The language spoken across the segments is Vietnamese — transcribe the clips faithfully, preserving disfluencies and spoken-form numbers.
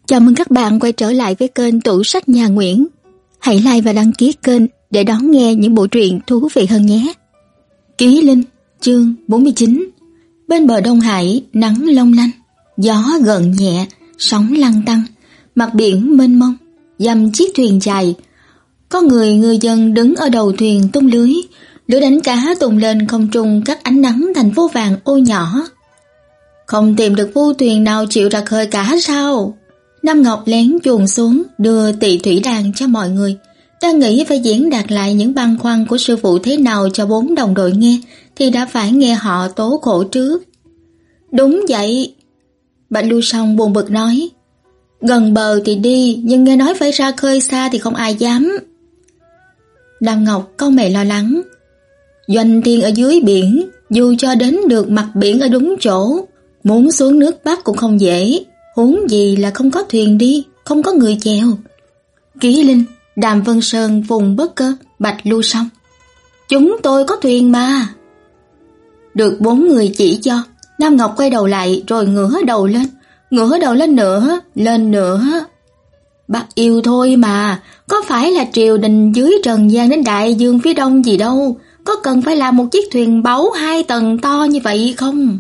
Chào mừng các bạn quay trở lại với kênh Tủ Sách Nhà Nguyễn. Hãy like và đăng ký kênh để đón nghe những bộ truyện thú vị hơn nhé. Ký Linh, chương bốn mươi chín. Bên bờ Đông Hải, nắng long lanh, gió gợn nhẹ, sóng lăn tăn, mặt biển mênh mông, dăm chiếc thuyền dài. Có người ngư dân đứng ở đầu thuyền tung lưới, lưới đánh cá tung lên không trung các ánh nắng thành vô vàng ô nhỏ. Không tìm được phu thuyền nào chịu ra khơi cả sao? Nam Ngọc lén chuồn xuống đưa tỳ thủy đàn cho mọi người. Đang nghĩ phải diễn đạt lại những băn khoăn của sư phụ thế nào cho bốn đồng đội nghe, thì đã phải nghe họ tố khổ trước. Đúng vậy, Bạch Lưu Song buồn bực nói. Gần bờ thì đi, nhưng nghe nói phải ra khơi xa thì không ai dám. Nam Ngọc cau mày lo lắng. Doanh thiên ở dưới biển, dù cho đến được mặt biển ở đúng chỗ, muốn xuống nước Bắc cũng không dễ. Huống gì là không có thuyền đi, không có người chèo. Ký Linh, Đàm Vân Sơn, Vùng Bất Cơ, Bạch Lưu Song. Chúng tôi có thuyền mà. Được bốn người chỉ cho, Nam Ngọc quay đầu lại rồi ngửa đầu lên, ngửa đầu lên nữa, lên nữa. Bác yêu thôi mà, có phải là triều đình dưới trần gian đến đại dương phía đông gì đâu, có cần phải làm một chiếc thuyền báu hai tầng to như vậy không?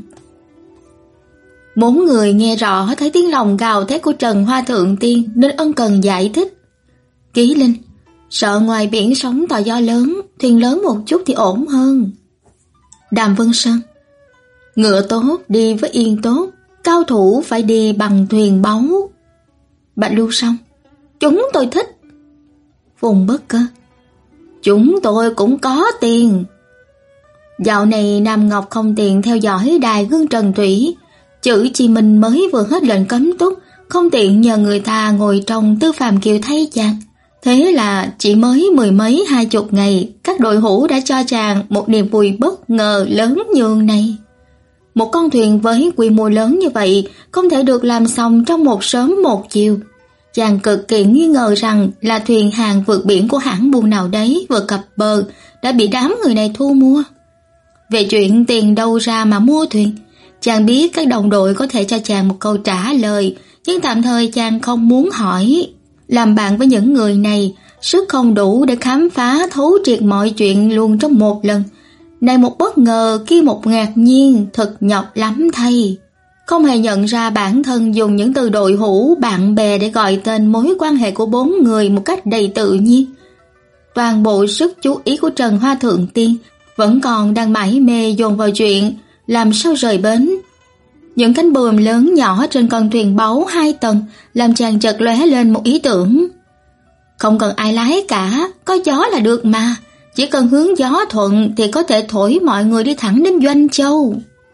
Bốn người nghe rõ thấy tiếng lòng gào thét của Trần Hoa Thượng Tiên nên ân cần giải thích. Ký Linh, sợ ngoài biển sóng to gió lớn, thuyền lớn một chút thì ổn hơn. Đàm Vân Sơn, ngựa tốt đi với yên tốt, cao thủ phải đi bằng thuyền báu. Bạch Lưu Song, chúng tôi thích. Vùng Bất Cơ, chúng tôi cũng có tiền. Dạo này Nam Ngọc không tiền theo dõi đài Gương Trần Thủy, chữ Chi Minh mới vừa hết lệnh cấm túc, không tiện nhờ người ta ngồi trong Tư Phàm Kiều thay chàng. Thế là chỉ mới mười mấy hai chục ngày, các đội hữu đã cho chàng một niềm vui bất ngờ lớn nhường này. Một con thuyền với quy mô lớn như vậy không thể được làm xong trong một sớm một chiều. Chàng cực kỳ nghi ngờ rằng là thuyền hàng vượt biển của hãng buôn nào đấy vừa cập bờ đã bị đám người này thu mua. Về chuyện tiền đâu ra mà mua thuyền, chàng biết các đồng đội có thể cho chàng một câu trả lời, nhưng tạm thời chàng không muốn hỏi. Làm bạn với những người này, sức không đủ để khám phá thấu triệt mọi chuyện luôn trong một lần. Này một bất ngờ kia một ngạc nhiên, thật nhọc lắm thay. Không hề nhận ra bản thân dùng những từ đội hữu, bạn bè để gọi tên mối quan hệ của bốn người một cách đầy tự nhiên. Toàn bộ sức chú ý của Trần Hoa Thượng Tiên vẫn còn đang mải mê dồn vào chuyện làm sao rời bến. Những cánh buồm lớn nhỏ trên con thuyền báu hai tầng làm chàng chợt lóe lên một ý tưởng. Không cần ai lái cả, có gió là được mà. Chỉ cần hướng gió thuận thì có thể thổi mọi người đi thẳng đến Doanh Châu.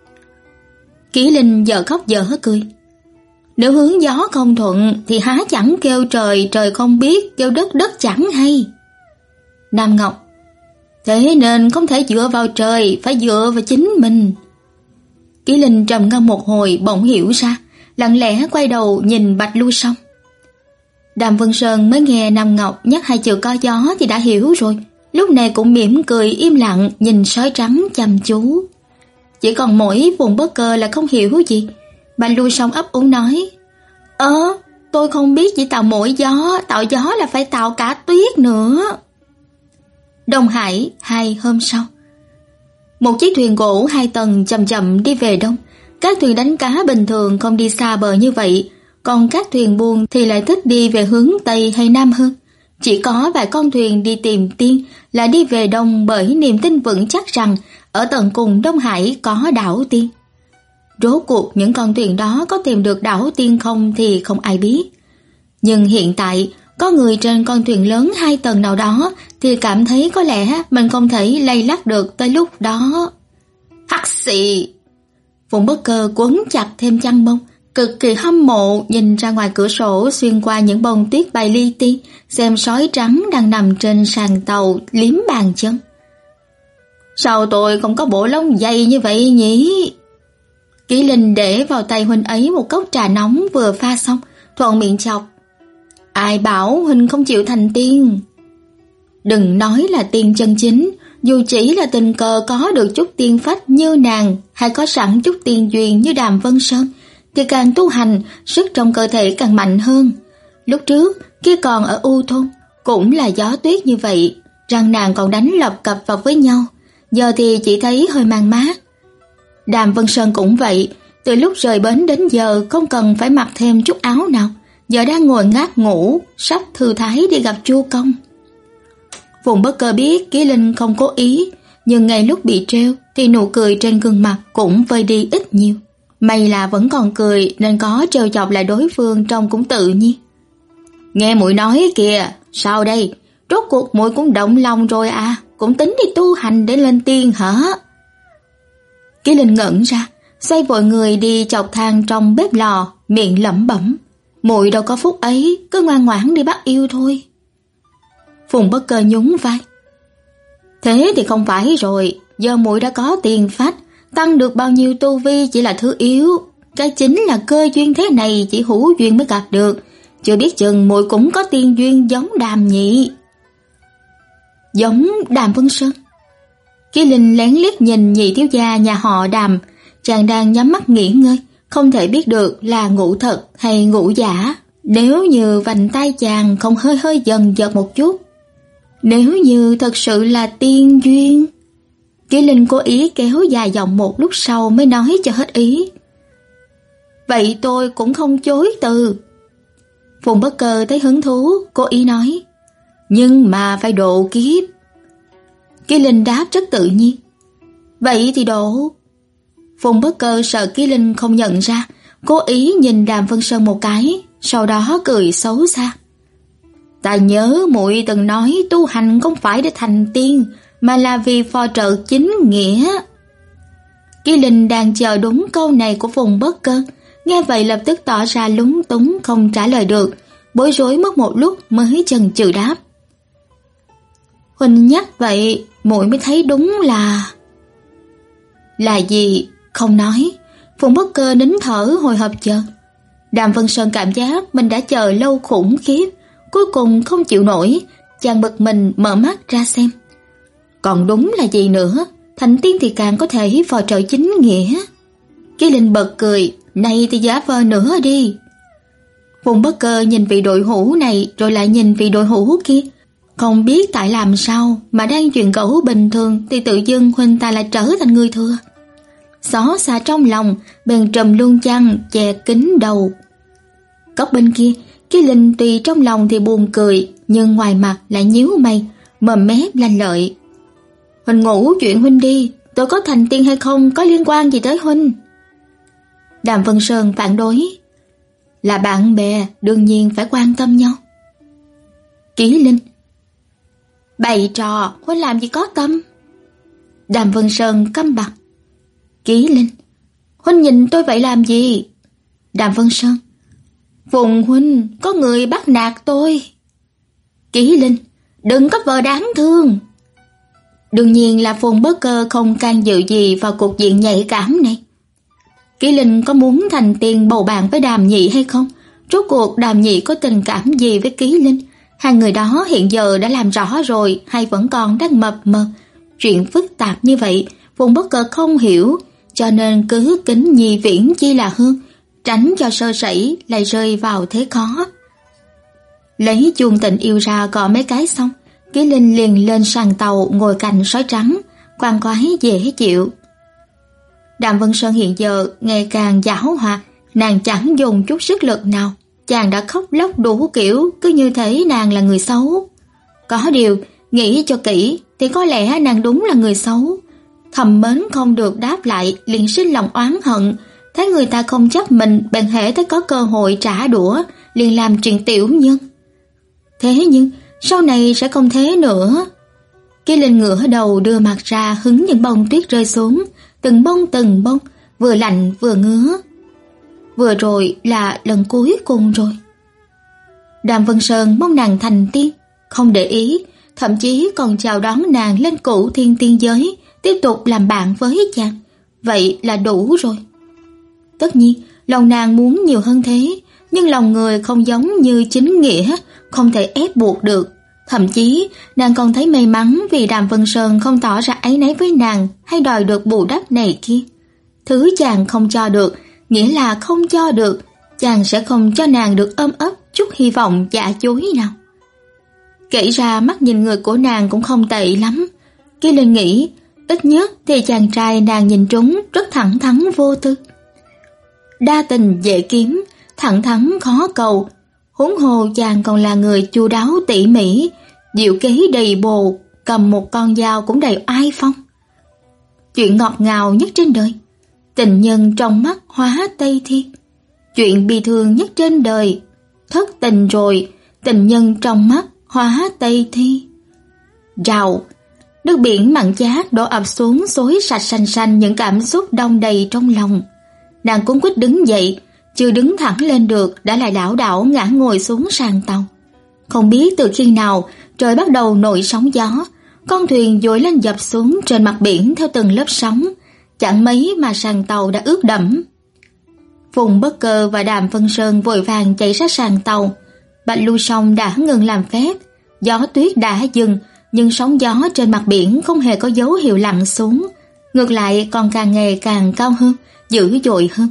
Ký Linh giờ khóc giờ cười. Nếu hướng gió không thuận thì há chẳng kêu trời trời không biết, kêu đất đất chẳng hay. Nam Ngọc, thế nên không thể dựa vào trời, phải dựa vào chính mình. Ký Linh trầm ngâm một hồi bỗng hiểu ra, lặng lẽ quay đầu nhìn Bạch Lưu Song. Đàm Vân Sơn mới nghe Nam Ngọc nhắc hai chữ có gió thì đã hiểu rồi, lúc này cũng mỉm cười im lặng nhìn sói trắng chăm chú. Chỉ còn mỗi Vùng Bất Cơ là không hiểu gì. Bạch Lưu Song ấp úng nói, Ơ, tôi không biết chỉ tạo mỗi gió, tạo gió là phải tạo cả tuyết nữa. Đông Hải, hai hôm sau. Một chiếc thuyền gỗ hai tầng chậm chậm đi về đông. Các thuyền đánh cá bình thường không đi xa bờ như vậy, còn các thuyền buôn thì lại thích đi về hướng Tây hay Nam hơn. Chỉ có vài con thuyền đi tìm tiên là đi về đông bởi niềm tin vững chắc rằng ở tận cùng Đông Hải có đảo tiên. Rốt cuộc những con thuyền đó có tìm được đảo tiên không thì không ai biết. Nhưng hiện tại có người trên con thuyền lớn hai tầng nào đó thì cảm thấy có lẽ mình không thể lay lắc được tới lúc đó. Hắc xì! Vùng Bất Cơ quấn chặt thêm chăn bông, cực kỳ hâm mộ nhìn ra ngoài cửa sổ xuyên qua những bông tuyết bay li ti, xem sói trắng đang nằm trên sàn tàu liếm bàn chân. Sao tôi không có bộ lông dày như vậy nhỉ? Ký Linh để vào tay huynh ấy một cốc trà nóng vừa pha xong, thuận miệng chọc. Ai bảo huynh không chịu thành tiên? Đừng nói là tiên chân chính, dù chỉ là tình cờ có được chút tiên phách như nàng, hay có sẵn chút tiên duyên như Đàm Vân Sơn, thì càng tu hành, sức trong cơ thể càng mạnh hơn. Lúc trước, khi còn ở U thôn, cũng là gió tuyết như vậy, răng nàng còn đánh lập cập vào với nhau, giờ thì chỉ thấy hơi mang mát. Đàm Vân Sơn cũng vậy, từ lúc rời bến đến giờ không cần phải mặc thêm chút áo nào, giờ đang ngồi ngáp ngủ, sắp thư thái đi gặp Chu Công. Phùng Bất Cơ biết Ký Linh không cố ý, nhưng ngay lúc bị trêu thì nụ cười trên gương mặt cũng vơi đi ít nhiều. May là vẫn còn cười nên có trêu chọc lại đối phương trông cũng tự nhiên. Nghe muội nói kìa, sao đây? Rốt cuộc muội cũng động lòng rồi à? Cũng tính đi tu hành để lên tiên hả? Ký Linh ngẩn ra, xoay vội người đi chọc than trong bếp lò, miệng lẩm bẩm. Muội đâu có phúc ấy, cứ ngoan ngoãn đi bắt yêu thôi. Phùng Bất Cơ nhún vai. Thế thì không phải rồi, giờ muội đã có tiền phách, tăng được bao nhiêu tu vi chỉ là thứ yếu. Cái chính là cơ duyên thế này chỉ hữu duyên mới gặp được, chưa biết chừng muội cũng có tiên duyên giống Đàm nhị. Giống Đàm Vân Sơn? Ký Linh lén liếc nhìn nhị thiếu gia nhà họ Đàm, chàng đang nhắm mắt nghỉ ngơi, không thể biết được là ngủ thật hay ngủ giả. Nếu như vành tay chàng không hơi hơi dần dật một chút, nếu như thật sự là tiên duyên. Ký Linh cố ý kéo dài giọng một lúc sau mới nói cho hết ý. Vậy tôi cũng không chối từ. Phùng Bất Cơ thấy hứng thú, cố ý nói. Nhưng mà phải độ kiếp. Ký Linh đáp rất tự nhiên. Vậy thì độ. Phùng Bất Cơ sợ Ký Linh không nhận ra, cố ý nhìn Đàm Vân Sơn một cái, sau đó cười xấu xa. Ta nhớ muội từng nói tu hành không phải để thành tiên, mà là vì phò trợ chính nghĩa. Ký Linh đang chờ đúng câu này của Phùng Bất Cơ, nghe vậy lập tức tỏ ra lúng túng không trả lời được, bối rối mất một lúc mới chần chừ đáp. Huynh nhắc vậy, muội mới thấy đúng là... Là gì? Không nói. Phùng Bất Cơ nín thở hồi hộp chờ. Đàm Vân Sơn cảm giác mình đã chờ lâu khủng khiếp, cuối cùng không chịu nổi, chàng bực mình mở mắt ra xem. Còn đúng là gì nữa, thành tiên thì càng có thể phò trợ chính nghĩa. Ký Linh bật cười, này thì giả vờ nữa đi. Phùng Bất Cơ nhìn vị đội hữu này rồi lại nhìn vị đội hữu kia, không biết tại làm sao mà đang chuyện cẩu bình thường thì tự dưng huynh ta lại trở thành người thừa. Xót xa trong lòng, bèn trùm luôn chăn che kín đầu. Góc bên kia, Ký Linh tuy trong lòng thì buồn cười, nhưng ngoài mặt lại nhíu mày, mồm mép lanh lợi. Huynh ngủ chuyện huynh đi, tôi có thành tiên hay không có liên quan gì tới huynh. Đàm Vân Sơn phản đối. Là bạn bè, đương nhiên phải quan tâm nhau. Ký Linh. Bày trò, huynh làm gì có tâm. Đàm Vân Sơn câm bặt. Ký Linh. Huynh nhìn tôi vậy làm gì? Đàm Vân Sơn. Phùng huynh, có người bắt nạt tôi. Ký Linh. Đừng có vờ đáng thương. Đương nhiên là Phùng Bất Cơ không can dự gì vào cuộc diện nhạy cảm này. Ký Linh có muốn thành tiên bầu bạn với Đàm nhị hay không? Rốt cuộc Đàm nhị có tình cảm gì với Ký Linh? Hai người đó hiện giờ đã làm rõ rồi hay vẫn còn đang mập mờ? Chuyện phức tạp như vậy, Phùng Bất Cơ không hiểu, cho nên cứ kính nhi viễn chi là hơn, tránh cho sơ sẩy lại rơi vào thế khó. Lấy chuông tình yêu ra gõ mấy cái xong, Ký Linh liền lên sàn tàu ngồi cạnh sói trắng, khoan khoái dễ chịu. Đàm Vân Sơn hiện giờ ngày càng giảo hoạt, nàng chẳng dùng chút sức lực nào, chàng đã khóc lóc đủ kiểu, cứ như thế nàng là người xấu. Có điều, nghĩ cho kỹ thì có lẽ nàng đúng là người xấu. Thầm mến không được đáp lại liền sinh lòng oán hận, thấy người ta không chấp mình bèn hễ thấy có cơ hội trả đũa liền làm chuyện tiểu nhân. Thế nhưng sau này sẽ không thế nữa. Ký Linh ngửa đầu đưa mặt ra hứng những bông tuyết rơi xuống, từng bông từng bông, vừa lạnh vừa ngứa. Vừa rồi là lần cuối cùng rồi. Đàm Vân Sơn mong nàng thành tiên, không để ý, thậm chí còn chào đón nàng lên cửu thiên tiên giới, tiếp tục làm bạn với chàng. Vậy là đủ rồi. Tất nhiên, lòng nàng muốn nhiều hơn thế, nhưng lòng người không giống như chính nghĩa, không thể ép buộc được. Thậm chí, nàng còn thấy may mắn vì Đàm Vân Sơn không tỏ ra áy náy với nàng hay đòi được bù đắp này kia. Thứ chàng không cho được, nghĩa là không cho được, chàng sẽ không cho nàng được ôm ấp chút hy vọng giả dối nào. Kể ra mắt nhìn người của nàng cũng không tệ lắm. Kỳ Linh nghĩ, ít nhất thì chàng trai nàng nhìn trúng rất thẳng thắn vô tư. Đa tình dễ kiếm, thẳng thắn khó cầu, huống hồ chàng còn là người chu đáo tỉ mỉ, diệu kế đầy bồ, cầm một con dao cũng đầy oai phong. Chuyện ngọt ngào nhất trên đời, tình nhân trong mắt hóa Tây Thiên. Chuyện bi thương nhất trên đời, thất tình rồi, tình nhân trong mắt hóa Tây Thi. Rào, nước biển mặn chát đổ ập xuống xối sạch sành sanh những cảm xúc đong đầy trong lòng. Nàng cuống quýt đứng dậy, chưa đứng thẳng lên được đã lại đảo đảo ngã ngồi xuống sàn tàu. Không biết từ khi nào trời bắt đầu nổi sóng gió, con thuyền dội lên dập xuống trên mặt biển theo từng lớp sóng, chẳng mấy mà sàn tàu đã ướt đẫm. Phùng Bất Cơ và Đàm Vân Sơn vội vàng chạy sát sàn tàu. Bạch Lưu Song đã ngừng làm phép, gió tuyết đã dừng, nhưng sóng gió trên mặt biển không hề có dấu hiệu lặng xuống, ngược lại còn càng ngày càng cao hơn, dữ dội hơn.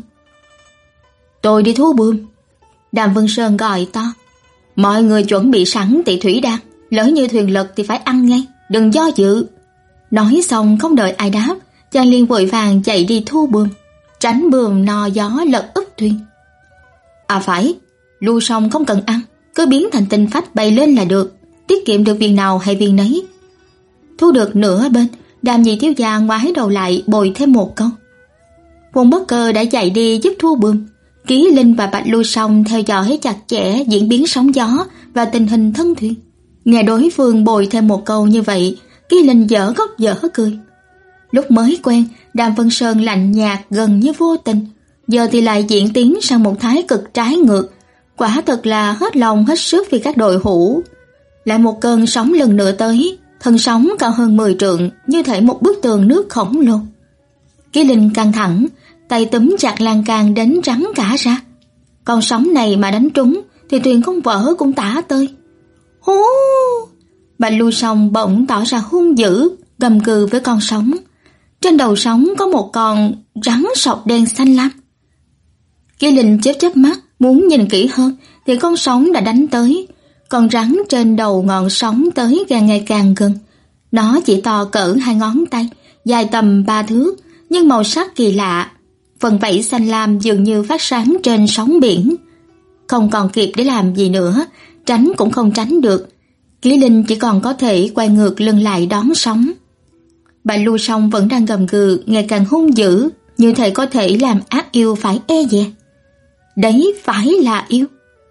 Tôi đi thú bươm. Đàm Vân Sơn gọi to. Mọi người chuẩn bị sẵn tỷ thủy đan, lỡ như thuyền lật thì phải ăn ngay, đừng do dự. Nói xong không đợi ai đáp, chàng liền vội vàng chạy đi thu bươm, tránh bươm no gió lật úp thuyền. À phải, Lưu Song không cần ăn, cứ biến thành tinh phách bay lên là được, tiết kiệm được viên nào hay viên nấy. Thu được nửa bên, Đàm nhị thiếu gia ngoái đầu lại bồi thêm một câu. Phùng Bất Cơ đã chạy đi giúp thu bươm. Ký Linh và Bạch Lưu Song theo dõi chặt chẽ diễn biến sóng gió và tình hình thân thuyền. Nghe đối phương bồi thêm một câu như vậy, Ký Linh dở khóc dở cười. Lúc mới quen, Đàm Vân Sơn lạnh nhạt gần như vô tình, giờ thì lại diễn tiến sang một thái cực trái ngược. Quả thật là hết lòng hết sức vì các đội hữu. Lại một cơn sóng lần nữa tới, thân sóng cao hơn mười trượng, như thể một bức tường nước khổng lồ. Ký Linh căng thẳng, tay túm chặt lan can đánh trắng cả ra. Con sóng này mà đánh trúng thì thuyền không vỡ cũng tả tơi. Hú! Bạch Lưu Song bỗng tỏ ra hung dữ, gầm cừ với con sóng. Trên đầu sóng có một con rắn sọc đen xanh lam. Kỳ Linh chớp chớp mắt muốn nhìn kỹ hơn thì con sóng đã đánh tới. Con rắn trên đầu ngọn sóng tới càng ngày càng gần. Nó chỉ to cỡ hai ngón tay, dài tầm ba thước, nhưng màu sắc kỳ lạ. Phần vảy xanh lam dường như phát sáng trên sóng biển. Không còn kịp để làm gì nữa, tránh cũng không tránh được. Kỳ Linh chỉ còn có thể quay ngược lưng lại đón sóng. Bạch Lưu Song vẫn đang gầm gừ, ngày càng hung dữ, như thể có thể làm ác yêu phải e dè. Đấy phải là yêu.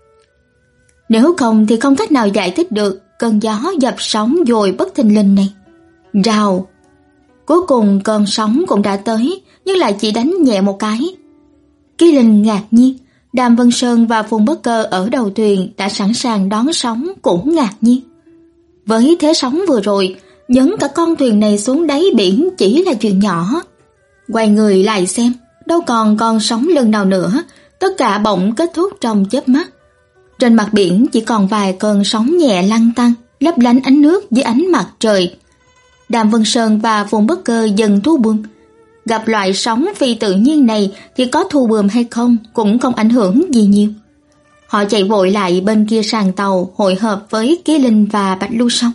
Nếu không thì không cách nào giải thích được cơn gió dập sóng dồi bất thình lình này. Rào. Cuối cùng cơn sóng cũng đã tới, nhưng lại chỉ đánh nhẹ một cái. Kỳ Linh ngạc nhiên, Đàm Vân Sơn và Phùng Bất Cơ ở đầu thuyền đã sẵn sàng đón sóng cũng ngạc nhiên. Với thế sóng vừa rồi, nhấn cả con thuyền này xuống đáy biển chỉ là chuyện nhỏ. Quay người lại xem, đâu còn con sóng lưng nào nữa, tất cả bỗng kết thúc trong chớp mắt. Trên mặt biển chỉ còn vài cơn sóng nhẹ lăn tăn, lấp lánh ánh nước dưới ánh mặt trời. Đàm Vân Sơn và Phùng Bất Cơ dần thu bươm. Gặp loại sóng phi tự nhiên này thì có thu bươm hay không cũng không ảnh hưởng gì nhiều. Họ chạy vội lại bên kia sàn tàu hội hợp với Kỳ Linh và Bạch Lưu Song.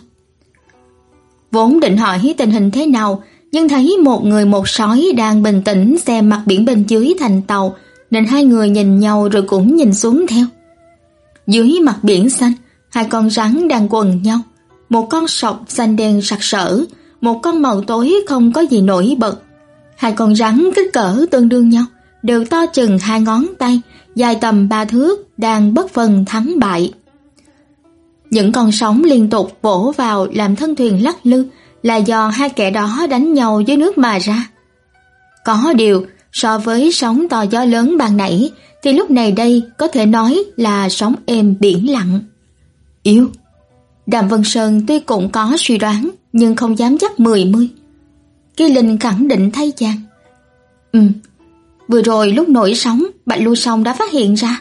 Vốn định hỏi tình hình thế nào, nhưng thấy một người một sói đang bình tĩnh xem mặt biển bên dưới thành tàu, nên hai người nhìn nhau rồi cũng nhìn xuống theo. Dưới mặt biển xanh, hai con rắn đang quần nhau, một con sọc xanh đen sặc sỡ, một con màu tối không có gì nổi bật. Hai con rắn kích cỡ tương đương nhau, đều to chừng hai ngón tay, dài tầm ba thước, đang bất phân thắng bại. Những con sóng liên tục vỗ vào làm thân thuyền lắc lư là do hai kẻ đó đánh nhau dưới nước mà ra. Có điều, so với sóng to gió lớn ban nãy, thì lúc này đây có thể nói là sóng êm biển lặng. Yêu. Đàm Vân Sơn tuy cũng có suy đoán, nhưng không dám chắc mười mươi. Kỳ Linh khẳng định thay chàng. Ừ, vừa rồi lúc nổi sóng, Bạch Lưu Song đã phát hiện ra.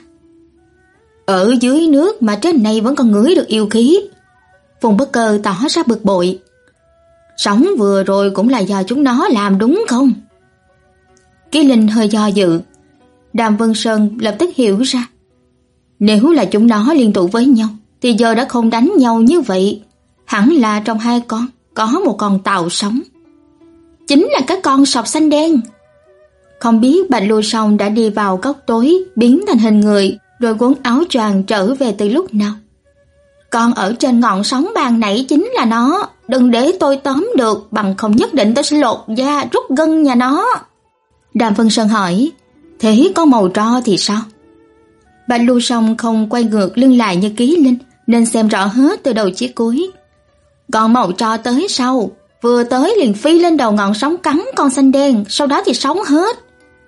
Ở dưới nước mà trên này vẫn còn ngửi được yêu khí. Phùng Bất Cơ tỏ ra bực bội. Sóng vừa rồi cũng là do chúng nó làm đúng không? Kỳ Linh hơi do dự. Đàm Vân Sơn lập tức hiểu ra. Nếu là chúng nó liên tụ với nhau thì giờ đã không đánh nhau như vậy. Hẳn là trong hai con có một con tàu sống. Chính là cái con sọc xanh đen. Không biết Bạch Lưu Song đã đi vào góc tối, biến thành hình người, rồi cuốn áo choàng trở về từ lúc nào. Con ở trên ngọn sóng ban nãy chính là nó. Đừng để tôi tóm được, bằng không nhất định tôi sẽ lột da rút gân nhà nó. Đàm Vân Sơn hỏi, thế con màu tro thì sao? Bạch Lưu Song không quay ngược lưng lại như Ký Linh, nên xem rõ hết từ đầu chí cuối. Con màu tro tới sau, vừa tới liền phi lên đầu ngọn sóng cắn con xanh đen, sau đó thì sống hết.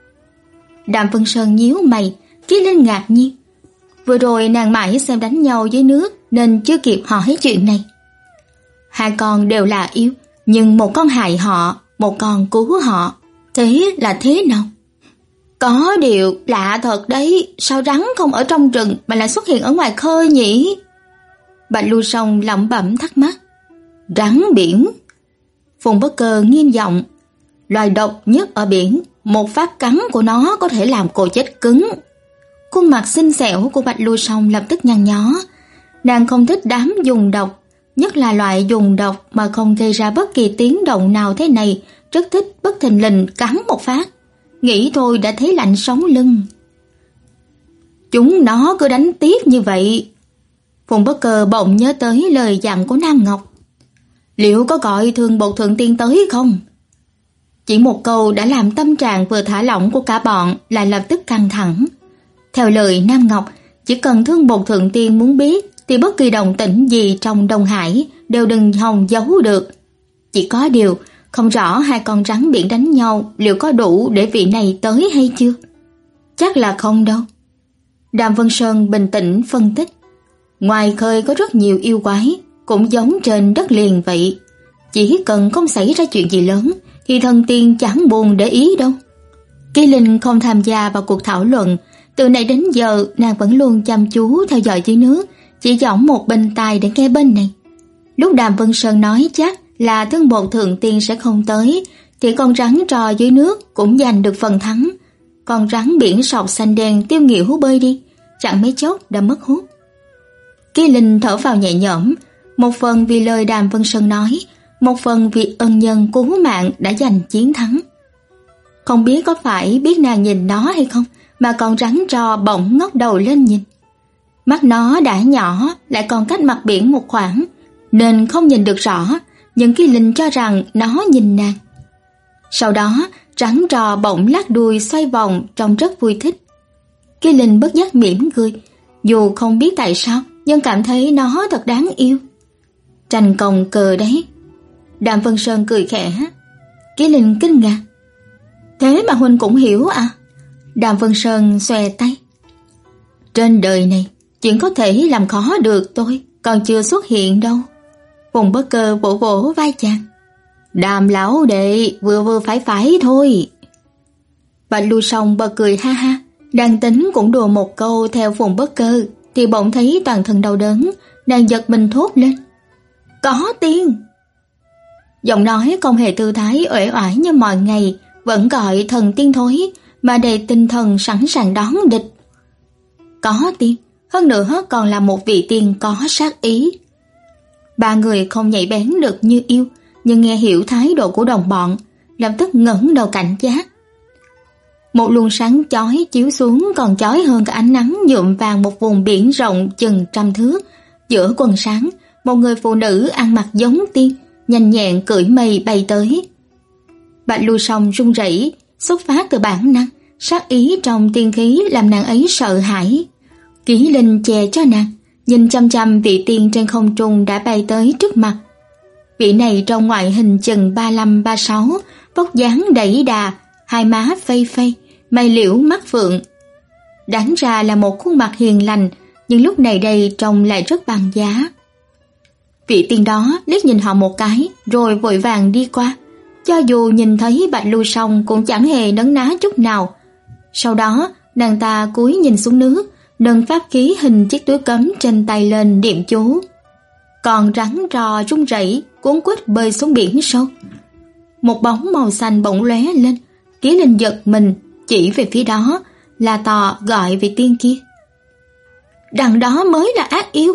Đàm Vân Sơn nhíu mày, Ký Linh ngạc nhiên. Vừa rồi nàng mãi xem đánh nhau dưới nước nên chưa kịp hỏi chuyện này. Hai con đều là yêu, nhưng một con hại họ, một con cứu họ. Thế là thế nào? Có điều lạ thật đấy, sao rắn không ở trong rừng mà lại xuất hiện ở ngoài khơi nhỉ? Bạch Lưu Song lẩm bẩm thắc mắc. Rắn biển? Phùng Bất Cơ nghiêm giọng. Loài độc nhất ở biển, một phát cắn của nó có thể làm cô chết cứng. Khuôn mặt xinh xẻo của Bạch Lưu Song lập tức nhăn nhó. Nàng không thích đám dùng độc, nhất là loại dùng độc mà không gây ra bất kỳ tiếng động nào thế này, rất thích bất thình lình cắn một phát. Nghĩ thôi đã thấy lạnh sống lưng. Chúng nó cứ đánh tiếp như vậy. Phùng Bất Cơ bỗng nhớ tới lời dặn của Nam Ngọc. Liệu có gọi Thường Bột Thượng Tiên tới không? Chỉ một câu đã làm tâm trạng vừa thả lỏng của cả bọn lại lập tức căng thẳng. Theo lời Nam Ngọc, chỉ cần Thương Bột Thượng Tiên muốn biết thì bất kỳ động tĩnh gì trong Đông Hải đều đừng hòng giấu được. Chỉ có điều không rõ hai con rắn biển đánh nhau liệu có đủ để vị này tới hay chưa. Chắc là không đâu. Đàm Vân Sơn bình tĩnh phân tích. Ngoài khơi có rất nhiều yêu quái, cũng giống trên đất liền vậy. Chỉ cần không xảy ra chuyện gì lớn thì thần tiên chẳng buồn để ý đâu. Kỳ Linh không tham gia vào cuộc thảo luận. Từ nãy đến giờ nàng vẫn luôn chăm chú theo dõi dưới nước, chỉ dõng một bên tai để nghe bên này. Lúc Đàm Vân Sơn nói chắc là Thương Bột Thượng Tiên sẽ không tới, thì con rắn trò dưới nước cũng giành được phần thắng. Con rắn biển sọc xanh đen tiêu nghỉu bơi đi, chẳng mấy chốc đã mất hút. Kỳ Linh thở vào nhẹ nhõm, một phần vì lời Đàm Vân Sơn nói, một phần vì ân nhân cứu mạng đã giành chiến thắng. Không biết có phải biết nàng nhìn nó hay không, mà con rắn trò bỗng ngóc đầu lên nhìn. Mắt nó đã nhỏ, lại còn cách mặt biển một khoảng, nên không nhìn được rõ, nhưng Kỳ Linh cho rằng nó nhìn nàng. Sau đó, rắn trò bỗng lắc đuôi xoay vòng trông rất vui thích. Kỳ Linh bất giác mỉm cười, dù không biết tại sao, nhưng cảm thấy nó thật đáng yêu. Tranh công cờ đấy. Đàm Vân Sơn cười khẽ. Kỳ Linh kinh ngạc. Thế mà huynh cũng hiểu à? Đàm Vân Sơn xòe tay. Trên đời này, chuyện có thể làm khó được tôi còn chưa xuất hiện đâu. Phùng Bất Cơ vỗ vỗ vai chàng. Đàm lão đệ vừa vừa phải phải thôi. Bạch Lưu Song bật cười ha ha, đang tính cũng đùa một câu theo Phùng Bất Cơ thì bỗng thấy toàn thân đau đớn, nàng giật mình thốt lên. Có tiên! Giọng nói không hề tư thái uể oải như mọi ngày, vẫn gọi thần tiên thối, mà đầy tinh thần sẵn sàng đón địch. Có tiên, hơn nữa còn là một vị tiên có sát ý. Ba người không nhạy bén được như yêu, nhưng nghe hiểu thái độ của đồng bọn, lập tức ngẩng đầu cảnh giác. Một luồng sáng chói chiếu xuống còn chói hơn cả ánh nắng nhuộm vàng một vùng biển rộng chừng trăm thước. Giữa quần sáng, một người phụ nữ ăn mặc giống tiên, nhanh nhẹn cưỡi mây bay tới. Bạch Lưu Song run rẩy, xuất phát từ bản năng, sát ý trong tiên khí làm nàng ấy sợ hãi. Kỷ Linh che cho nàng, nhìn chăm chăm vị tiên trên không trung đã bay tới trước mặt. Vị này trong ngoại hình chừng ba lăm ba sáu, vóc dáng đẩy đà, hai má phây phây, mày liễu mắt phượng. Đáng ra là một khuôn mặt hiền lành, nhưng lúc này đây trông lại rất bằng giá. Vị tiên đó liếc nhìn họ một cái, rồi vội vàng đi qua. Cho dù nhìn thấy Bạch Lưu Song cũng chẳng hề nấn ná chút nào. Sau đó, nàng ta cúi nhìn xuống nước, nâng pháp khí hình chiếc túi cấm trên tay lên niệm chú. Còn rắn trò run rẩy cuốn quýt bơi xuống biển sâu. Một bóng màu xanh bỗng lóe lên, Ký Linh giật mình chỉ về phía đó, la to gọi vị tiên kia. Đằng đó mới là ác yêu.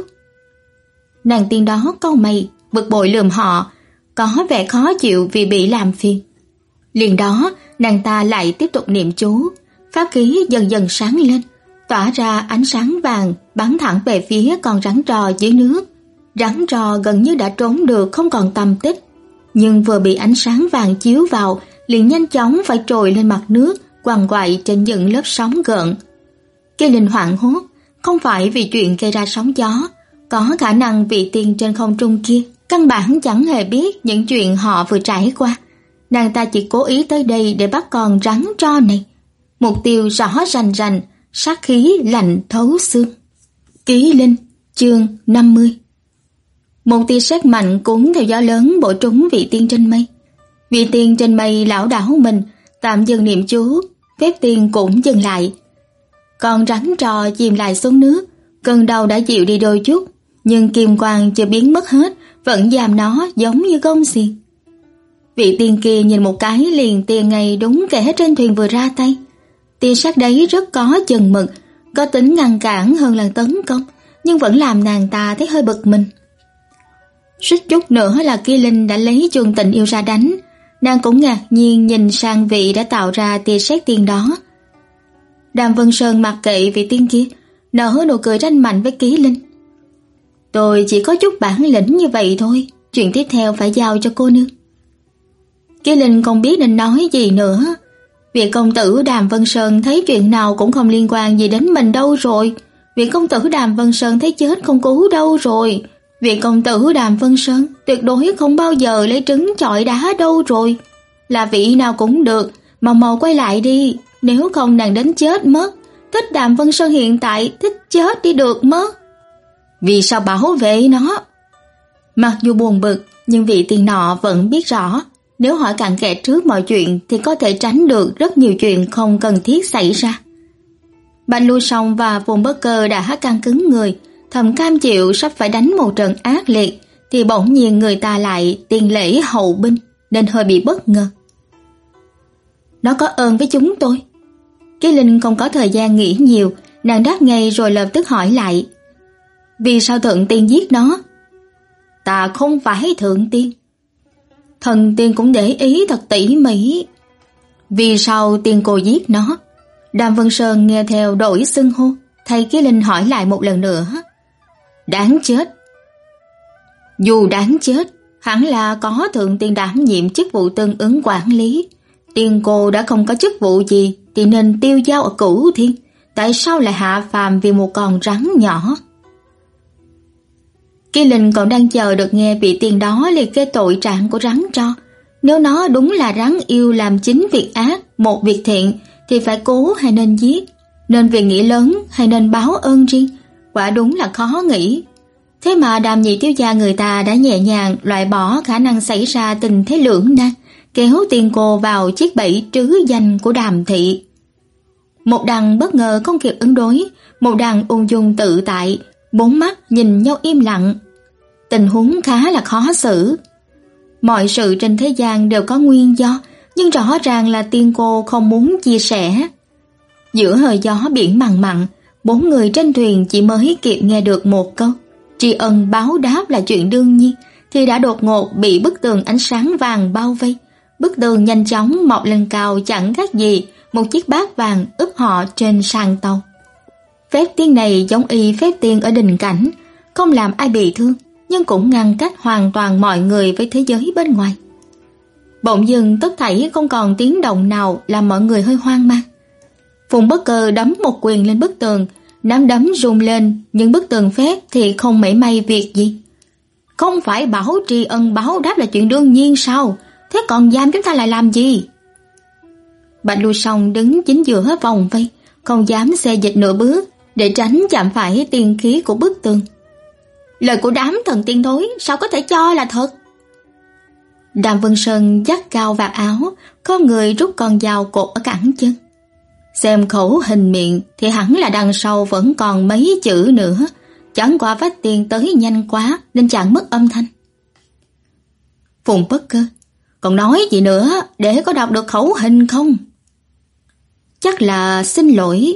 Nàng tiên đó cau mày, bực bội lườm họ, có vẻ khó chịu vì bị làm phiền. Liền đó, nàng ta lại tiếp tục niệm chú, pháp khí dần dần sáng lên, tỏa ra ánh sáng vàng bắn thẳng về phía con rắn trò dưới nước. Rắn trò gần như đã trốn được không còn tăm tích, nhưng vừa bị ánh sáng vàng chiếu vào, liền nhanh chóng phải trồi lên mặt nước, quằn quại trên những lớp sóng gợn. Cây Linh hoảng hốt, không phải vì chuyện gây ra sóng gió, có khả năng vị tiên trên không trung kia căn bản chẳng hề biết những chuyện họ vừa trải qua. Nàng ta chỉ cố ý tới đây để bắt con rắn tro này. Mục tiêu rõ rành rành, sát khí lạnh thấu xương. Ký Linh, chương năm mươi. Một tia sét mạnh cuốn theo gió lớn bổ trúng vị tiên trên mây. Vị tiên trên mây lảo đảo mình, tạm dừng niệm chú, phép tiên cũng dừng lại. Con rắn trò chìm lại xuống nước, cơn đau đã dịu đi đôi chút, nhưng kim quang chưa biến mất hết, vẫn giam nó giống như gông xiềng. Vị tiên kia nhìn một cái liền tia ngay đúng kẻ trên thuyền vừa ra tay. Tia sét đấy rất có chừng mực, có tính ngăn cản hơn là tấn công, nhưng vẫn làm nàng ta thấy hơi bực mình. Suýt chút nữa là Kỳ Linh đã lấy chuông tình yêu ra đánh, nàng cũng ngạc nhiên nhìn sang vị đã tạo ra tia sét tiên đó. Đàm Vân Sơn mặc kệ vị tiên kia, nở nụ cười ranh mạnh với Kỳ Linh. Tôi chỉ có chút bản lĩnh như vậy thôi, chuyện tiếp theo phải giao cho cô nương. Kỳ Linh không biết nên nói gì nữa. Vị công tử Đàm Vân Sơn thấy chuyện nào cũng không liên quan gì đến mình đâu rồi. Vị công tử Đàm Vân Sơn thấy chết không cứu đâu rồi. Vị công tử Đàm Vân Sơn tuyệt đối không bao giờ lấy trứng chọi đá đâu rồi. Là vị nào cũng được, mau mau quay lại đi, nếu không nàng đến chết mất. Thích Đàm Vân Sơn hiện tại thích chết đi được mất. Vì sao bảo vệ nó? Mặc dù buồn bực, nhưng vị tiên nọ vẫn biết rõ, nếu hỏi cặn kẽ trước mọi chuyện thì có thể tránh được rất nhiều chuyện không cần thiết xảy ra. Bạch Lưu Song và Phùng Bất Cơ đã căng cứng người, thầm cam chịu sắp phải đánh một trận ác liệt, thì bỗng nhiên người ta lại tiền lễ hậu binh, nên hơi bị bất ngờ. Nó có ơn với chúng tôi. Kỳ Linh không có thời gian nghĩ nhiều, nàng đáp ngay rồi lập tức hỏi lại. Vì sao thượng tiên giết nó? Ta không phải thượng tiên. Thần tiên cũng để ý thật tỉ mỉ. Vì sao tiên cô giết nó? Đàm Vân Sơn nghe theo đổi xưng hô, thầy Kỳ Linh hỏi lại một lần nữa. Đáng chết. Dù đáng chết, hẳn là có thượng tiên đảm nhiệm chức vụ tương ứng quản lý. Tiên cô đã không có chức vụ gì thì nên tiêu dao ở Cửu Thiên, tại sao lại hạ phàm vì một con rắn nhỏ? Kỳ Linh còn đang chờ được nghe vị tiên đó liệt kê tội trạng của rắn tro. Nếu nó đúng là rắn yêu làm chính việc ác, một việc thiện, thì phải cố hay nên giết, nên vì nghĩa lớn hay nên báo ơn riêng, quả đúng là khó nghĩ. Thế mà Đàm nhị thiếu gia người ta đã nhẹ nhàng loại bỏ khả năng xảy ra tình thế lưỡng nan, kéo tiên cô vào chiếc bẫy trứ danh của Đàm thị. Một đằng bất ngờ không kịp ứng đối, một đằng ung dung tự tại, bốn mắt nhìn nhau im lặng. Tình huống khá là khó xử. Mọi sự trên thế gian đều có nguyên do, nhưng rõ ràng là tiên cô không muốn chia sẻ. Giữa hơi gió biển mặn mặn, bốn người trên thuyền chỉ mới kịp nghe được một câu tri ân báo đáp là chuyện đương nhiên, thì đã đột ngột bị bức tường ánh sáng vàng bao vây. Bức tường nhanh chóng mọc lên cao chẳng khác gì một chiếc bát vàng úp họ trên sàn tàu. Phép tiên này giống y phép tiên ở đình cảnh, không làm ai bị thương, nhưng cũng ngăn cách hoàn toàn mọi người với thế giới bên ngoài. Bỗng dưng tất thảy không còn tiếng động nào làm mọi người hơi hoang mang. Phùng Bất Cơ đấm một quyền lên bức tường, nắm đấm rung lên, nhưng bức tường phép thì không mảy may việc gì. Không phải bảo tri ân báo đáp là chuyện đương nhiên sao? Thế còn giam chúng ta lại làm gì? Bạch Lưu Song đứng chính giữa vòng vây, không dám xê dịch nửa bước để tránh chạm phải tiên khí của bức tường. Lời của đám thần tiên thối sao có thể cho là thật? Đàm Vân Sơn dắt cao vạt áo, có người rút con dao cột ở cẳng chân. Xem khẩu hình miệng thì hẳn là đằng sau vẫn còn mấy chữ nữa, chẳng qua vách tiền tới nhanh quá nên chẳng mất âm thanh. Phùng Bất Cơ, còn nói gì nữa, để có đọc được khẩu hình không? chắc là xin lỗi.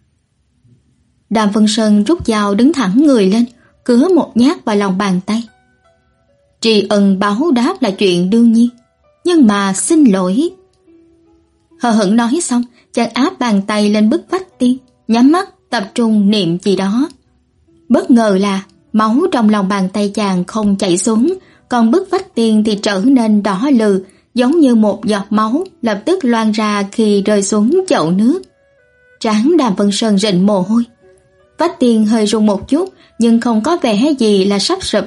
Đàm Vân Sơn rút dao đứng thẳng người lên, cứa một nhát vào lòng bàn tay. Tri ân báo đáp là chuyện đương nhiên, nhưng mà xin lỗi. Hờ hững nói xong, chàng áp bàn tay lên bức vách tiên, nhắm mắt tập trung niệm gì đó. Bất ngờ là máu trong lòng bàn tay chàng không chảy xuống, còn bức vách tiên thì trở nên đỏ lừ, giống như một giọt máu lập tức loang ra khi rơi xuống chậu nước. Trán Đàm Vân Sơn rịn mồ hôi. Vách tiên hơi rung một chút, nhưng không có vẻ gì là sắp sụp.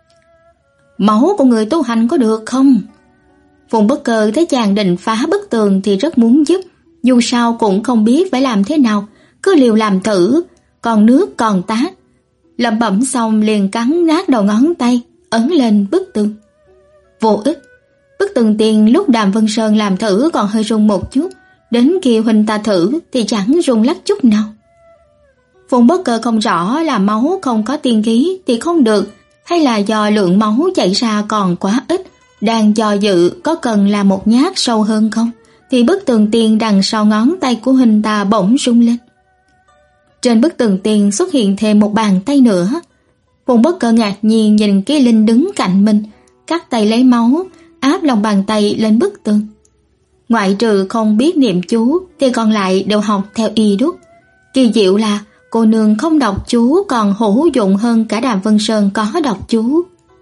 Máu của người tu hành có được không? Phùng Bất Cơ thấy chàng định phá bức tường thì rất muốn giúp, dù sao cũng không biết phải làm thế nào, cứ liều làm thử, còn nước còn tát. Lẩm bẩm xong liền cắn nát đầu ngón tay, ấn lên bức tường. Vô ích. Bức tường tiền lúc Đàm Vân Sơn làm thử còn hơi rung một chút, đến khi huynh ta thử thì chẳng rung lắc chút nào. Phùng Bất Cơ không rõ là máu không có tiên khí thì không được, hay là do lượng máu chảy ra còn quá ít, đang do dự có cần làm một nhát sâu hơn không, thì bức tường tiền đằng sau ngón tay của huynh ta bỗng rung lên. Trên bức tường tiền xuất hiện thêm một bàn tay nữa. Phùng Bất Cơ ngạc nhiên nhìn Ký Linh đứng cạnh mình, cắt tay lấy máu, áp lòng bàn tay lên bức tường. Ngoại trừ không biết niệm chú thì còn lại đều học theo y đúc. Kỳ diệu là cô nương không đọc chú còn hữu dụng hơn cả Đàm Vân Sơn có đọc chú.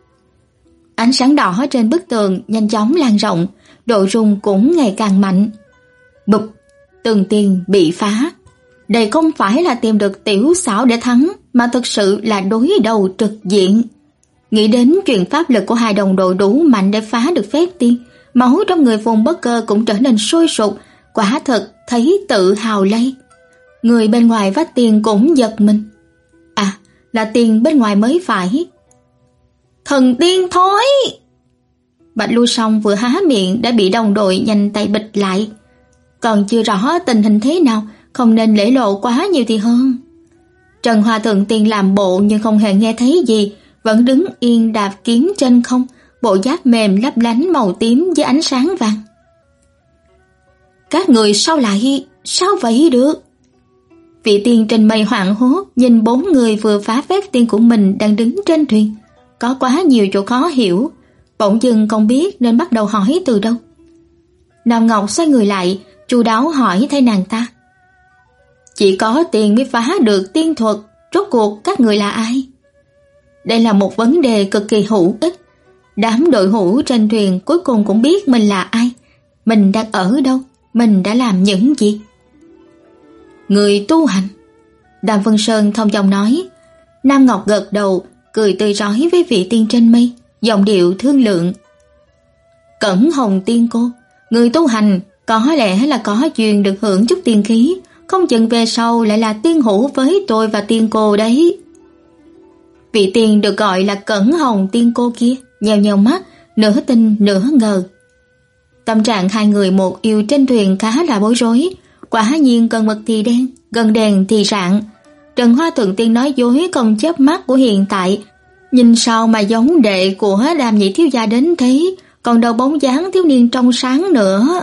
Ánh sáng đỏ trên bức tường nhanh chóng lan rộng, độ rung cũng ngày càng mạnh. Bụp, tường tiền bị phá. Đây không phải là tìm được tiểu xảo để thắng, mà thực sự là đối đầu trực diện. Nghĩ đến chuyện pháp lực của hai đồng đội đủ mạnh để phá được phép tiên, máu trong người Phùng Bất Cơ cũng trở nên sôi sục, quả thật thấy tự hào lây. Người bên ngoài vách tiền cũng giật mình. À, là tiền bên ngoài mới phải. Thần tiên thối! Bạch Lưu Song vừa há miệng đã bị đồng đội nhanh tay bịch lại. Còn chưa rõ tình hình thế nào, không nên lễ lộ quá nhiều thì hơn. Trần Hòa Thượng Tiên làm bộ nhưng không hề nghe thấy gì, vẫn đứng yên đạp kiếm trên không, bộ giáp mềm lấp lánh màu tím với ánh sáng vàng. Các người sao lại, sao vậy được? Vị tiên trên mây hoảng hốt nhìn bốn người vừa phá phép tiên của mình đang đứng trên thuyền, có quá nhiều chỗ khó hiểu, bỗng dưng không biết nên bắt đầu hỏi từ đâu. Nam Ngọc xoay người lại, chu đáo hỏi thay nàng ta. Chỉ có tiền mới phá được tiên thuật, rốt cuộc các người là ai? Đây là một vấn đề cực kỳ hữu ích. Đám đội hữu trên thuyền cuối cùng cũng biết mình là ai, mình đang ở đâu, mình đã làm những gì. Người tu hành. Đàm Vân Sơn thông dong nói. Nam Ngọc gật đầu, cười tươi rói với vị tiên trên mây, giọng điệu thương lượng. Cẩn Hồng tiên cô, người tu hành có lẽ là có duyên được hưởng chút tiên khí, không chừng về sau lại là tiên hữu với tôi và tiên cô đấy. Vị tiên được gọi là Cẩn Hồng tiên cô kia nheo nheo mắt, nửa tin nửa ngờ. Tâm trạng hai người một yêu trên thuyền khá là bối rối, quả nhiên gần mực thì đen, gần đèn thì rạng. Trần Hoa Thượng Tiên nói dối không chớp mắt của hiện tại, nhìn sao mà giống đệ của Đàm nhị thiếu gia đến thế, còn đâu bóng dáng thiếu niên trong sáng nữa.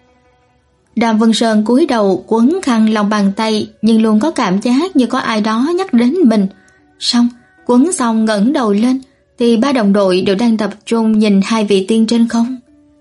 Đàm Vân Sơn cúi đầu quấn khăn lòng bàn tay, nhưng luôn có cảm giác như có ai đó nhắc đến mình. Xong, quấn xong ngẩng đầu lên, thì ba đồng đội đều đang tập trung nhìn hai vị tiên trên không.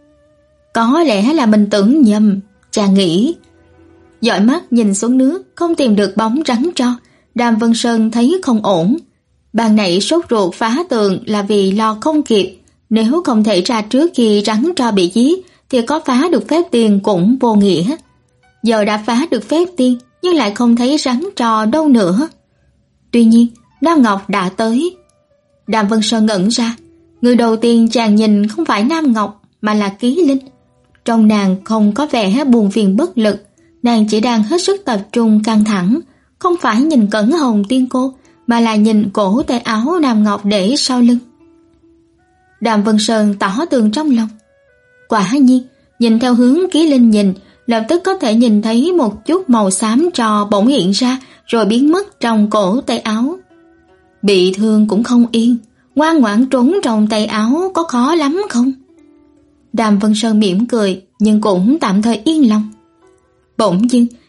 Có lẽ là mình tưởng nhầm, chàng nghĩ. Dõi mắt nhìn xuống nước, không tìm được bóng rắn tro, Đàm Vân Sơn thấy không ổn. Ban nãy sốt ruột phá tường là vì lo không kịp, nếu không thể ra trước khi rắn tro bị giết, thì có phá được phép tiên cũng vô nghĩa. Giờ đã phá được phép tiên, nhưng lại không thấy rắn tro đâu nữa. Tuy nhiên, Nam Ngọc đã tới. Đàm Vân Sơn ngẩn ra, người đầu tiên chàng nhìn không phải Nam Ngọc mà là Ký Linh. Trong nàng không có vẻ buồn phiền bất lực, nàng chỉ đang hết sức tập trung căng thẳng, không phải nhìn Cẩn Hồng tiên cô, mà là nhìn cổ tay áo Nam Ngọc để sau lưng. Đàm Vân Sơn tỏ tường trong lòng. Quả nhiên, nhìn theo hướng Ký Linh nhìn, lập tức có thể nhìn thấy một chút màu xám tro bỗng hiện ra rồi biến mất trong cổ tay áo. Bị thương cũng không yên, ngoan ngoãn trốn trong tay áo có khó lắm không? Đàm Vân Sơn mỉm cười, nhưng cũng tạm thời yên lòng. Bỗng dưng,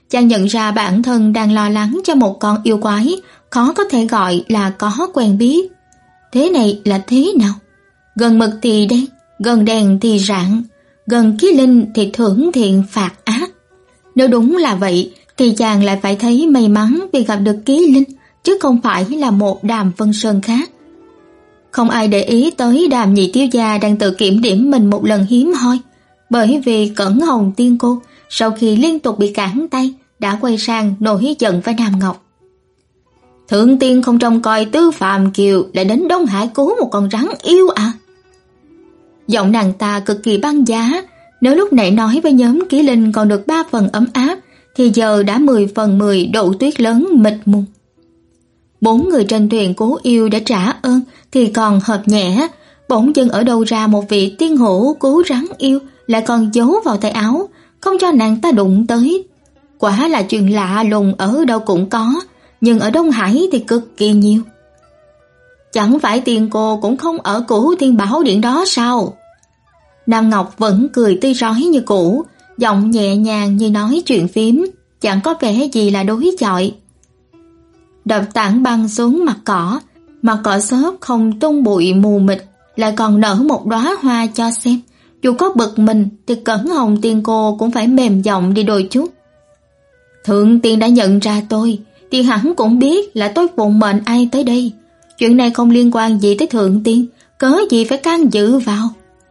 chàng nhận ra bản thân đang lo lắng cho một con yêu quái, khó có thể gọi là có quen biết. Thế này là thế nào? Gần mực thì đen, gần đèn thì rạng, gần Ký Linh thì thưởng thiện phạt ác. Nếu đúng là vậy, thì chàng lại phải thấy may mắn vì gặp được Ký Linh, chứ không phải là một Đàm Vân Sơn khác. Không ai để ý tới Đàm nhị thiếu gia đang tự kiểm điểm mình một lần hiếm hoi, bởi vì Cẩn Hồng tiên cô sau khi liên tục bị cản tay đã quay sang nổi giận với Nam Ngọc. Thượng tiên không trông coi Tư Phạm Kiều lại đến Đông Hải cứu một con rắn yêu à? Giọng nàng ta cực kỳ băng giá, nếu lúc nãy nói với nhóm Ký Linh còn được ba phần ấm áp, thì giờ đã mười phần mười độ tuyết lớn mịt mùng. Bốn người trên thuyền cố yêu đã trả ơn thì còn hợp nhẹ, bỗng dưng ở đâu ra một vị tiên hữu cứu rắn yêu lại còn giấu vào tay áo, không cho nàng ta đụng tới. Quả là chuyện lạ lùng ở đâu cũng có, nhưng ở Đông Hải thì cực kỳ nhiều. Chẳng phải tiên cô cũng không ở Cửu Thiên Bảo Điện đó sao? Nam Ngọc vẫn cười tươi rói như cũ, giọng nhẹ nhàng như nói chuyện phím, chẳng có vẻ gì là đối chọi. Đập tảng băng xuống mặt cỏ, mặt cỏ xốp không tung bụi mù mịt, lại còn nở một đóa hoa cho xem. Dù có bực mình thì Cẩn Hồng tiên cô cũng phải mềm giọng đi đôi chút. Thượng tiên đã nhận ra tôi, thì hẳn cũng biết là tôi phụng mệnh ai tới đây. Chuyện này không liên quan gì tới thượng tiên, cớ gì phải can dự vào.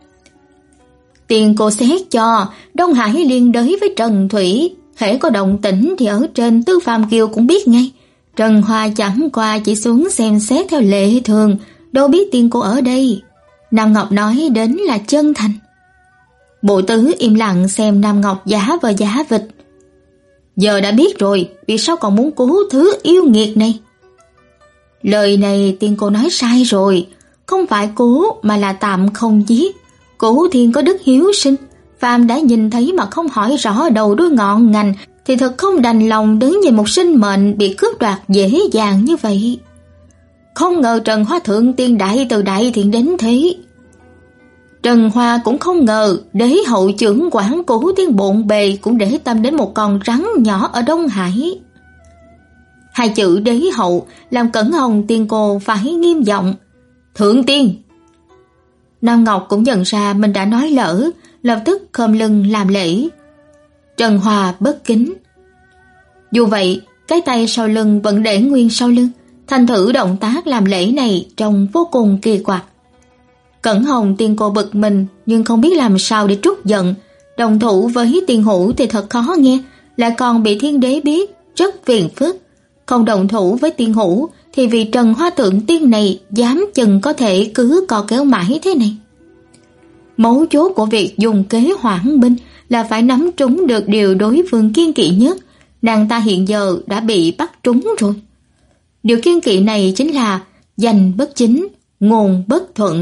Tiên cô xét cho, Đông Hải liên đới với Trần Thủy, hễ có động tĩnh thì ở trên Tư Phạm Kiều cũng biết ngay. Trần Hoa chẳng qua chỉ xuống xem xét theo lệ thường, đâu biết tiên cô ở đây. Nam Ngọc nói đến là chân thành. Bộ tứ im lặng xem Nam Ngọc giả vờ giả vịt. Giờ đã biết rồi, vì sao còn muốn cứu thứ yêu nghiệt này? Lời này tiên cô nói sai rồi, không phải cứu mà là tạm không giết. Cửu Thiên có đức hiếu sinh, phàm đã nhìn thấy mà không hỏi rõ đầu đuôi ngọn ngành thì thật không đành lòng đứng nhìn một sinh mệnh bị cướp đoạt dễ dàng như vậy. Không ngờ Trần Hoa thượng tiên đại từ đại thiện đến thế. Trần Hoa cũng không ngờ đế hậu trưởng quản Cửu Thiên bộn bề cũng để tâm đến một con rắn nhỏ ở Đông Hải. Hai chữ đế hậu làm Cẩn Hồng tiên cô phải nghiêm giọng. Thượng tiên! Nam Ngọc cũng nhận ra mình đã nói lỡ, lập tức khom lưng làm lễ. Trần Hòa bất kính. Dù vậy, cái tay sau lưng vẫn để nguyên sau lưng, thành thử động tác làm lễ này trông vô cùng kỳ quặc. Cẩn Hồng tiên cô bực mình nhưng không biết làm sao để trút giận. Đồng thủ với tiên hữu thì thật khó nghe, lại còn bị thiên đế biết, rất phiền phức. Không đồng thủ với tiên hữu thì vì Trần Hoa Thượng tiên này dám chừng có thể cứ cò kéo mãi thế này. Mấu chốt của việc dùng kế hoãn binh là phải nắm trúng được điều đối phương kiên kỵ nhất. Nàng ta hiện giờ đã bị bắt trúng rồi. Điều kiên kỵ này chính là danh bất chính, ngôn bất thuận.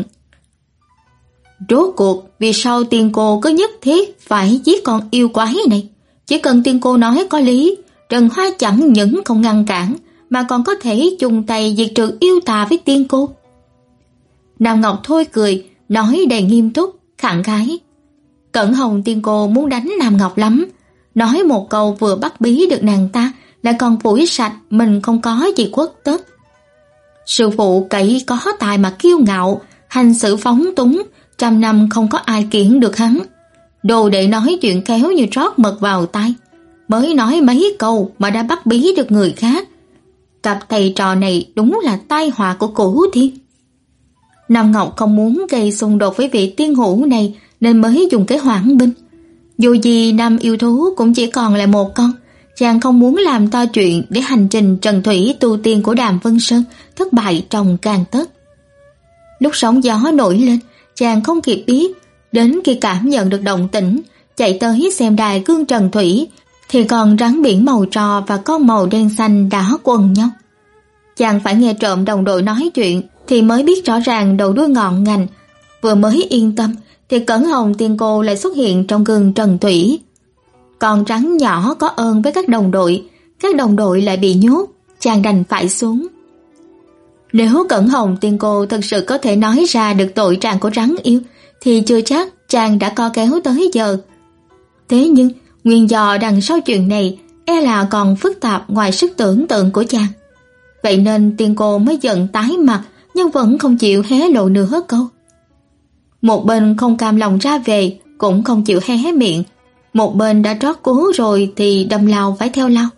Rốt cuộc vì sao tiên cô cứ nhất thiết phải giết con yêu quái này? Chỉ cần tiên cô nói có lý, Trần Hoa chẳng những không ngăn cản mà còn có thể chung tay diệt trừ yêu tà với tiên cô. Nam Ngọc thôi cười, nói đầy nghiêm túc, khẳng khái. Cẩn Hồng tiên cô muốn đánh Nam Ngọc lắm, nói một câu vừa bắt bí được nàng ta, lại còn phủi sạch mình không có gì quốc tất. Sư phụ cậy có tài mà kiêu ngạo, hành xử phóng túng, trăm năm không có ai kiển được hắn. Đồ đệ nói chuyện kéo như trót mật vào tai, mới nói mấy câu mà đã bắt bí được người khác. Cặp thầy trò này đúng là tai họa của Cửu Thiên. Nam Ngọc không muốn gây xung đột với vị tiên hữu này nên mới dùng cái hoãn binh. Dù gì Nam yêu thú cũng chỉ còn lại một con, chàng không muốn làm to chuyện để hành trình trần thủy tu tiên của Đàm Vân Sơn thất bại trong gang tấc. Lúc sóng gió nổi lên, chàng không kịp biết, đến khi cảm nhận được động tĩnh, chạy tới xem đài gương trần thủy, thì còn rắn biển màu trò và con màu đen xanh đã quần nhau. Chàng phải nghe trộm đồng đội nói chuyện thì mới biết rõ ràng đầu đuôi ngọn ngành. Vừa mới yên tâm thì Cẩn Hồng tiên cô lại xuất hiện trong gương trần thủy. Con rắn nhỏ có ơn với các đồng đội, các đồng đội lại bị nhốt, chàng đành phải xuống. Nếu Cẩn Hồng tiên cô thật sự có thể nói ra được tội trạng của rắn yêu thì chưa chắc chàng đã co kéo tới giờ. Thế nhưng nguyên do đằng sau chuyện này e là còn phức tạp ngoài sức tưởng tượng của chàng. Vậy nên Tiên Cô mới giận tái mặt nhưng vẫn không chịu hé lộ nửa câu. Một bên không cam lòng ra về cũng không chịu hé miệng, một bên đã trót cố rồi thì đâm lao phải theo lao.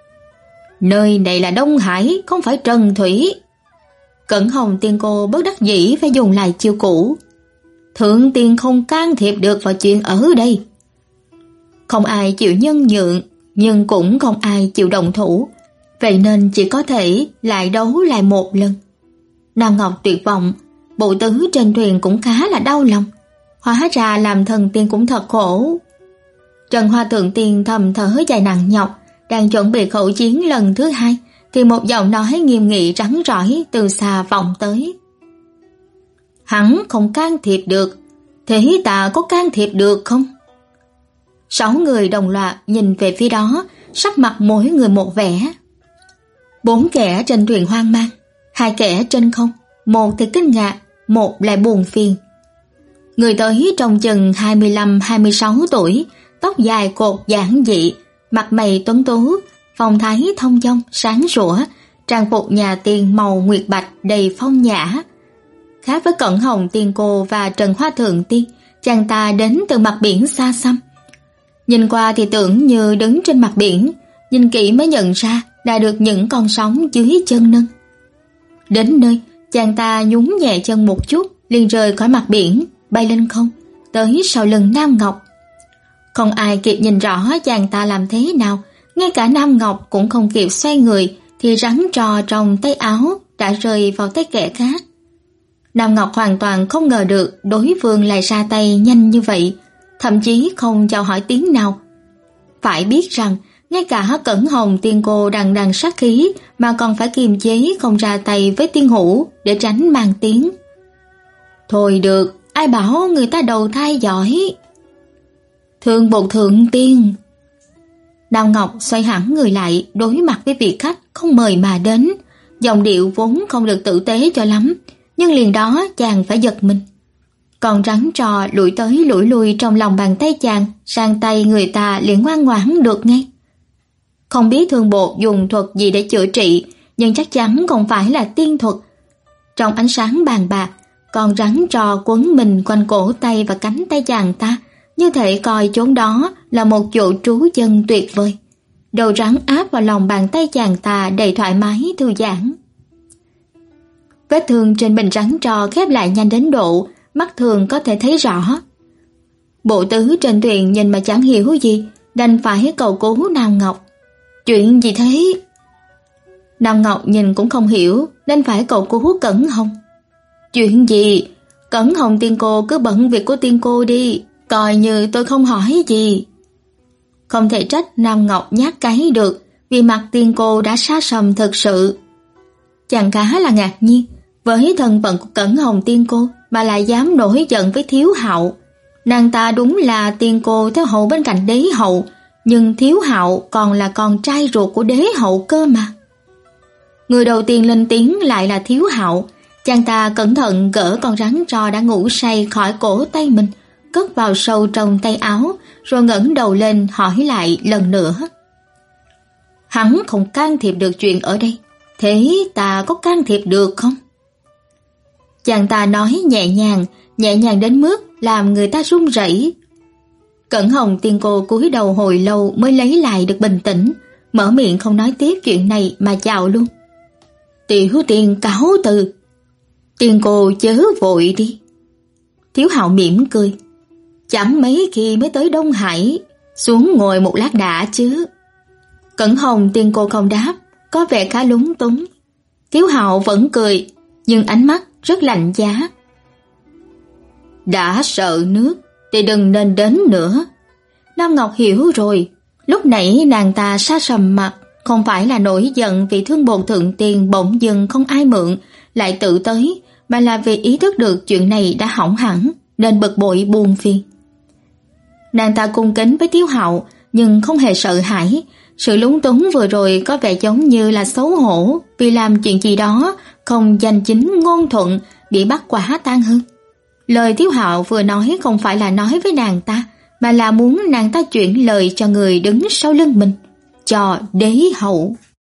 Nơi này là Đông Hải, không phải Trần Thủy. Cẩn Hồng Tiên Cô bất đắc dĩ phải dùng lại chiêu cũ. Thượng tiên không can thiệp được vào chuyện ở đây. Không ai chịu nhân nhượng, nhưng cũng không ai chịu động thủ, vậy nên chỉ có thể lại đấu lại một lần. Nam Ngọc tuyệt vọng, bộ tứ trên thuyền cũng khá là đau lòng. Hóa ra làm thần tiên cũng thật khổ. Trần Hoa Thượng Tiên thầm thở dài nặng nhọc, đang chuẩn bị khẩu chiến lần thứ hai, thì một giọng nói nghiêm nghị rắn rỏi từ xa vọng tới. Hắn không can thiệp được, thế ta có can thiệp được không? Sáu người đồng loạt nhìn về phía đó, sắc mặt mỗi người một vẻ. Bốn kẻ trên thuyền hoang mang, hai kẻ trên không, một thì kinh ngạc, một lại buồn phiền. Người tới trông chừng hai mươi lăm hai mươi sáu tuổi, tóc dài cột giản dị, mặt mày tuấn tú, phong thái thông dong sáng sủa, trang phục nhà tiền màu nguyệt bạch đầy phong nhã. Khác với Cẩn Hồng Tiên Cô và Trần Hoa Thượng Tiên, chàng ta đến từ mặt biển xa xăm. Nhìn qua thì tưởng như đứng trên mặt biển, nhìn kỹ mới nhận ra đã được những con sóng dưới chân nâng. Đến nơi, chàng ta nhún nhẹ chân một chút, liền rời khỏi mặt biển, bay lên không, tới sau lưng Nam Ngọc. Không ai kịp nhìn rõ chàng ta làm thế nào, ngay cả Nam Ngọc cũng không kịp xoay người, thì rắn trò trong tay áo đã rơi vào tay kẻ khác. Nam Ngọc hoàn toàn không ngờ được đối phương lại ra tay nhanh như vậy, thậm chí không chào hỏi tiếng nào. Phải biết rằng, ngay cả Cẩn Hồng Tiên Cô đằng đằng sát khí mà còn phải kiềm chế không ra tay với Tiên Hữu để tránh mang tiếng. Thôi được, ai bảo người ta đầu thai giỏi. Thượng bộ thượng tiên. Nam Ngọc xoay hẳn người lại đối mặt với vị khách không mời mà đến, giọng điệu vốn không được tử tế cho lắm, nhưng liền đó chàng phải giật mình. Còn rắn trò lủi tới lủi lui trong lòng bàn tay chàng, sang tay người ta liền ngoan ngoãn được ngay. Không biết thương bộ dùng thuật gì để chữa trị, nhưng chắc chắn không phải là tiên thuật. Trong ánh sáng bàn bạc, con rắn trò quấn mình quanh cổ tay và cánh tay chàng ta, như thể coi chốn đó là một chỗ trú chân tuyệt vời. Đầu rắn áp vào lòng bàn tay chàng ta đầy thoải mái thư giãn. Vết thương trên mình rắn trò khép lại nhanh đến độ mắt thường có thể thấy rõ. Bộ tứ trên thuyền nhìn mà chẳng hiểu gì, đành phải cầu cứu Nam Ngọc. Chuyện gì thế? Nam Ngọc nhìn cũng không hiểu, nên phải cầu cứu Cẩn Hồng. Chuyện gì? Cẩn Hồng Tiên Cô cứ bận việc của Tiên Cô đi, coi như tôi không hỏi gì. Không thể trách Nam Ngọc nhát cái được, vì mặt Tiên Cô đã xa sầm thật sự. Chàng khá là ngạc nhiên, với thân phận của Cẩn Hồng Tiên Cô mà lại dám nổi giận với Thiếu Hạo. Nàng ta đúng là Tiên Cô theo hậu bên cạnh đế hậu, nhưng Thiếu Hạo còn là con trai ruột của đế hậu cơ mà. Người đầu tiên lên tiếng lại là Thiếu Hạo. Chàng ta cẩn thận gỡ con rắn trò đã ngủ say khỏi cổ tay mình, cất vào sâu trong tay áo, rồi ngẩng đầu lên hỏi lại lần nữa. Hắn không can thiệp được chuyện ở đây, thế ta có can thiệp được không? Chàng ta nói nhẹ nhàng, nhẹ nhàng đến mức làm người ta run rẩy. Cẩn Hồng Tiên Cô cúi đầu hồi lâu mới lấy lại được bình tĩnh, mở miệng không nói tiếp chuyện này mà chào luôn. Tiểu tiên cáo từ. Tiên Cô chớ vội đi. Thiếu Hạo mỉm cười. Chẳng mấy khi mới tới Đông Hải, xuống ngồi một lát đã chứ. Cẩn Hồng Tiên Cô không đáp, có vẻ khá lúng túng. Thiếu Hạo vẫn cười, nhưng ánh mắt rất lạnh giá. Đã sợ nước thì đừng nên đến nữa. Nam Ngọc hiểu rồi, lúc nãy nàng ta sa sầm mặt, không phải là nổi giận vì thương bồn thượng tiền bỗng dưng không ai mượn lại tự tới, mà là vì ý thức được chuyện này đã hỏng hẳn nên bực bội buồn phiền. Nàng ta cung kính với Thiếu Hạo nhưng không hề sợ hãi, sự lúng túng vừa rồi có vẻ giống như là xấu hổ vì làm chuyện gì đó không danh chính ngôn thuận bị bắt quả tang hư. Lời Thiếu Hạo vừa nói không phải là nói với nàng ta, mà là muốn nàng ta chuyển lời cho người đứng sau lưng mình. cho đế hậu.